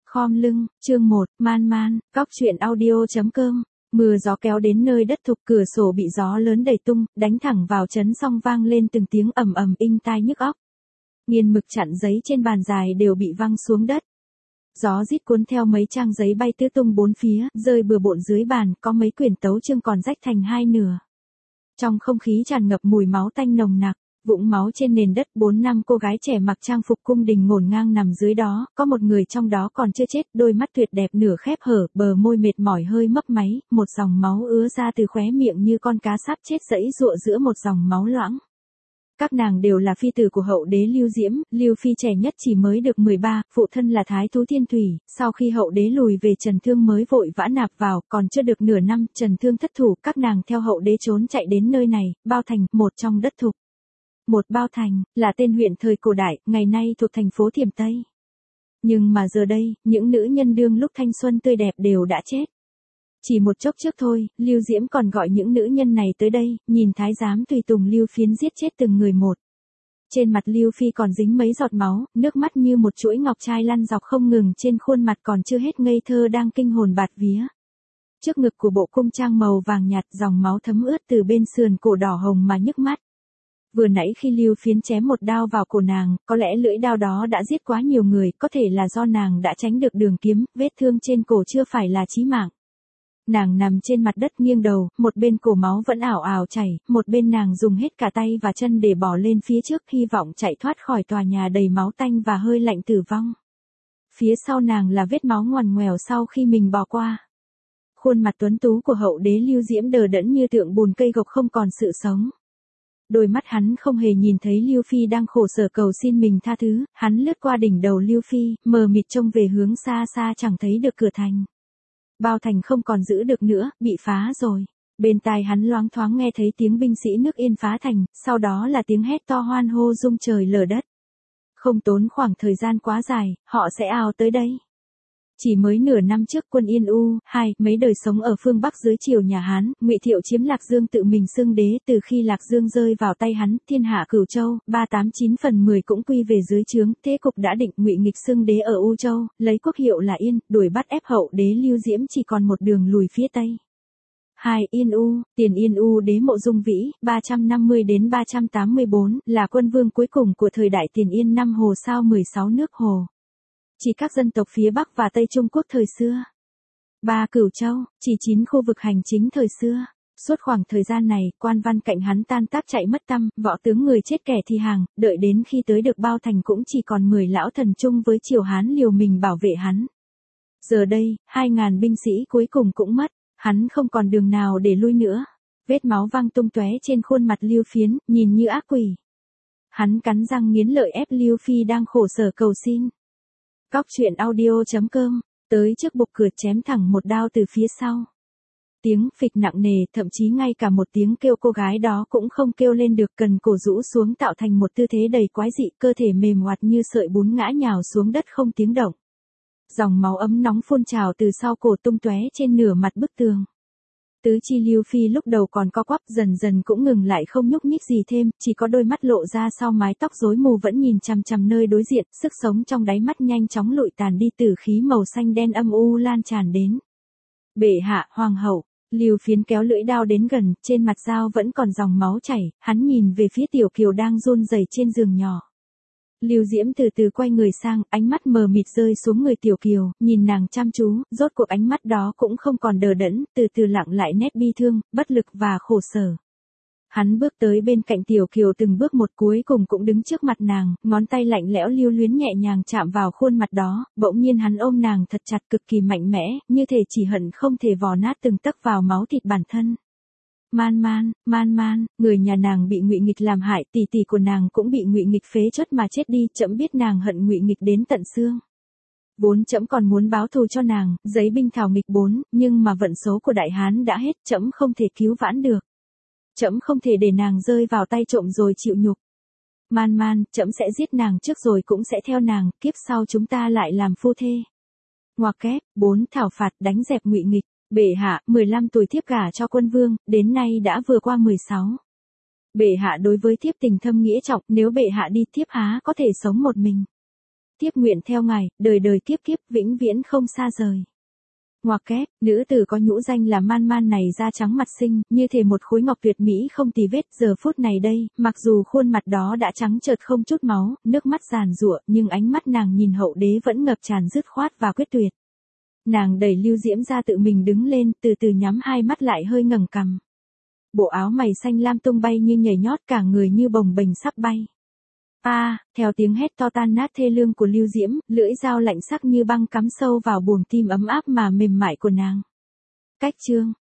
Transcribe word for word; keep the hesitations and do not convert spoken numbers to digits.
Khom lưng, chương một, man man, cóc truyện audio.com. Mưa gió kéo đến nơi đất thục, cửa sổ bị gió lớn đẩy tung, đánh thẳng vào chấn xong vang lên từng tiếng ầm ầm inh tai nhức óc. Nghiền mực chặn giấy trên bàn dài đều bị văng xuống đất. Gió rít cuốn theo mấy trang giấy bay tứ tung bốn phía, rơi bừa bộn dưới bàn, có mấy quyển tấu chương còn rách thành hai nửa. Trong không khí tràn ngập mùi máu tanh nồng nặc. Vũng máu trên nền đất, bốn năm cô gái trẻ mặc trang phục cung đình ngổn ngang nằm dưới đó, có một người trong đó còn chưa chết, đôi mắt tuyệt đẹp nửa khép hở, bờ môi mệt mỏi hơi mấp máy, một dòng máu ứa ra từ khóe miệng như con cá sắp chết giãy giụa giữa một dòng máu loãng. Các nàng đều là phi tử của hậu đế Lưu Diễm, Lưu Phi trẻ nhất chỉ mới được mười ba, phụ thân là Thái Thú Thiên Thủy, sau khi hậu đế lùi về Trần Thương mới vội vã nạp vào, còn chưa được nửa năm, Trần Thương thất thủ, các nàng theo hậu đế trốn chạy đến nơi này, Bao Thành, một trong đất thục. Một Bao Thành, là tên huyện thời cổ đại, ngày nay thuộc thành phố Thiểm Tây. Nhưng mà giờ đây, những nữ nhân đương lúc thanh xuân tươi đẹp đều đã chết. Chỉ một chốc trước thôi, Lưu Diễm còn gọi những nữ nhân này tới đây, nhìn thái giám tùy tùng Lưu Phiến giết chết từng người một. Trên mặt Lưu Phi còn dính mấy giọt máu, nước mắt như một chuỗi ngọc trai lăn dọc không ngừng trên khuôn mặt còn chưa hết ngây thơ đang kinh hồn bạt vía. Trước ngực của bộ cung trang màu vàng nhạt, dòng máu thấm ướt từ bên sườn cổ đỏ hồng mà nhức mắt. Vừa nãy khi Lưu Phiến chém một đao vào cổ nàng, có lẽ lưỡi đao đó đã giết quá nhiều người, có thể là do nàng đã tránh được đường kiếm, vết thương trên cổ chưa phải là chí mạng. Nàng nằm trên mặt đất nghiêng đầu, một bên cổ máu vẫn ảo ảo chảy, một bên nàng dùng hết cả tay và chân để bỏ lên phía trước, hy vọng chạy thoát khỏi tòa nhà đầy máu tanh và hơi lạnh tử vong. Phía sau nàng là vết máu ngoằn ngoèo sau khi mình bò qua. Khuôn mặt tuấn tú của hậu đế Lưu Diễm đờ đẫn như tượng bùn cây gộc không còn sự sống. Đôi mắt hắn không hề nhìn thấy Lưu Phi đang khổ sở cầu xin mình tha thứ, hắn lướt qua đỉnh đầu Lưu Phi, mờ mịt trông về hướng xa xa chẳng thấy được cửa thành. Bao Thành không còn giữ được nữa, bị phá rồi. Bên tai hắn loáng thoáng nghe thấy tiếng binh sĩ nước Yên phá thành, sau đó là tiếng hét to hoan hô rung trời lở đất. Không tốn khoảng thời gian quá dài, họ sẽ ào tới đây. Chỉ mới nửa năm trước quân Yên U, hai, mấy đời sống ở phương Bắc dưới triều nhà Hán, Ngụy Thiệu chiếm Lạc Dương tự mình xưng đế, từ khi Lạc Dương rơi vào tay hắn, thiên hạ Cửu Châu, ba tám chín phần mười cũng quy về dưới trướng, thế cục đã định, Ngụy nghịch xưng đế ở U Châu, lấy quốc hiệu là Yên, đuổi bắt ép hậu đế Lưu Diễm chỉ còn một đường lùi phía Tây. hai. Yên U, tiền Yên U đế Mộ Dung Vĩ, ba trăm năm mươi đến ba trăm tám mươi bốn, là quân vương cuối cùng của thời đại tiền Yên năm Hồ sao mười sáu nước Hồ. Chỉ các dân tộc phía Bắc và Tây Trung Quốc thời xưa. ba. Cửu Châu, chỉ chín khu vực hành chính thời xưa. Suốt khoảng thời gian này, quan văn cạnh hắn tan tác chạy mất tăm, võ tướng người chết kẻ thi hàng, đợi đến khi tới được Bao Thành cũng chỉ còn mười lão thần chung với triều Hán liều mình bảo vệ hắn. Giờ đây, hai ngàn binh sĩ cuối cùng cũng mất, hắn không còn đường nào để lui nữa. Vết máu văng tung tóe trên khuôn mặt Lưu Phiến, nhìn như ác quỷ. Hắn cắn răng nghiến lợi ép Lưu Phi đang khổ sở cầu xin. Cóc truyện audio.com, tới trước bục cửa chém thẳng một đao từ phía sau. Tiếng phịch nặng nề, thậm chí ngay cả một tiếng kêu cô gái đó cũng không kêu lên được, cần cổ rũ xuống tạo thành một tư thế đầy quái dị, cơ thể mềm oặt như sợi bún ngã nhào xuống đất không tiếng động. Dòng máu ấm nóng phun trào từ sau cổ tung tóe trên nửa mặt bức tường. Tứ chi Lưu Phi lúc đầu còn co quắp, dần dần cũng ngừng lại không nhúc nhích gì thêm, chỉ có đôi mắt lộ ra sau mái tóc rối mù vẫn nhìn chằm chằm nơi đối diện, sức sống trong đáy mắt nhanh chóng lụi tàn đi, tử khí màu xanh đen âm u lan tràn đến. Bệ hạ, hoàng hậu, Lưu Phiến kéo lưỡi đao đến gần, trên mặt dao vẫn còn dòng máu chảy, hắn nhìn về phía Tiểu Kiều đang run rẩy trên giường nhỏ. Lưu Diễm từ từ quay người sang, ánh mắt mờ mịt rơi xuống người Tiểu Kiều, nhìn nàng chăm chú, rốt cuộc ánh mắt đó cũng không còn đờ đẫn, từ từ lặng lại nét bi thương, bất lực và khổ sở. Hắn bước tới bên cạnh Tiểu Kiều từng bước một, cuối cùng cũng đứng trước mặt nàng, ngón tay lạnh lẽo lưu luyến nhẹ nhàng chạm vào khuôn mặt đó, bỗng nhiên hắn ôm nàng thật chặt cực kỳ mạnh mẽ, như thể chỉ hận không thể vò nát từng tấc vào máu thịt bản thân. Man man, man man, người nhà nàng bị Ngụy nghịch làm hại, tỷ tỷ của nàng cũng bị Ngụy nghịch phế chốt mà chết đi, trẫm biết nàng hận Ngụy nghịch đến tận xương. Vốn trẫm còn muốn báo thù cho nàng, giấy binh thảo nghịch bốn, nhưng mà vận số của Đại Hán đã hết, trẫm không thể cứu vãn được. Trẫm không thể để nàng rơi vào tay trộm rồi chịu nhục. Man man, trẫm sẽ giết nàng trước rồi cũng sẽ theo nàng, kiếp sau chúng ta lại làm phu thê. Ngoặc kép, bốn thảo phạt đánh dẹp Ngụy nghịch. Bệ hạ, mười lăm tuổi thiếp gả cho quân vương, đến nay đã vừa qua mười sáu. Bệ hạ đối với thiếp tình thâm nghĩa trọng, nếu bệ hạ đi thiếp há có thể sống một mình. tiếp nguyện theo ngài, đời đời kiếp kiếp vĩnh viễn không xa rời. Ngoặc kép, nữ tử có nhũ danh là Man Man này da trắng mặt xinh, như thể một khối ngọc tuyệt mỹ không tì vết, giờ phút này đây, mặc dù khuôn mặt đó đã trắng chợt không chút máu, nước mắt giàn giụa, nhưng ánh mắt nàng nhìn hậu đế vẫn ngập tràn dứt khoát và quyết tuyệt. Nàng đẩy Lưu Diễm ra tự mình đứng lên, từ từ nhắm hai mắt lại hơi ngẩng cằm. Bộ áo mày xanh lam tung bay như nhảy nhót, cả người như bồng bềnh sắp bay. A, à, theo tiếng hét to tan nát thê lương của Lưu Diễm, lưỡi dao lạnh sắc như băng cắm sâu vào buồng tim ấm áp mà mềm mại của nàng. Cách chương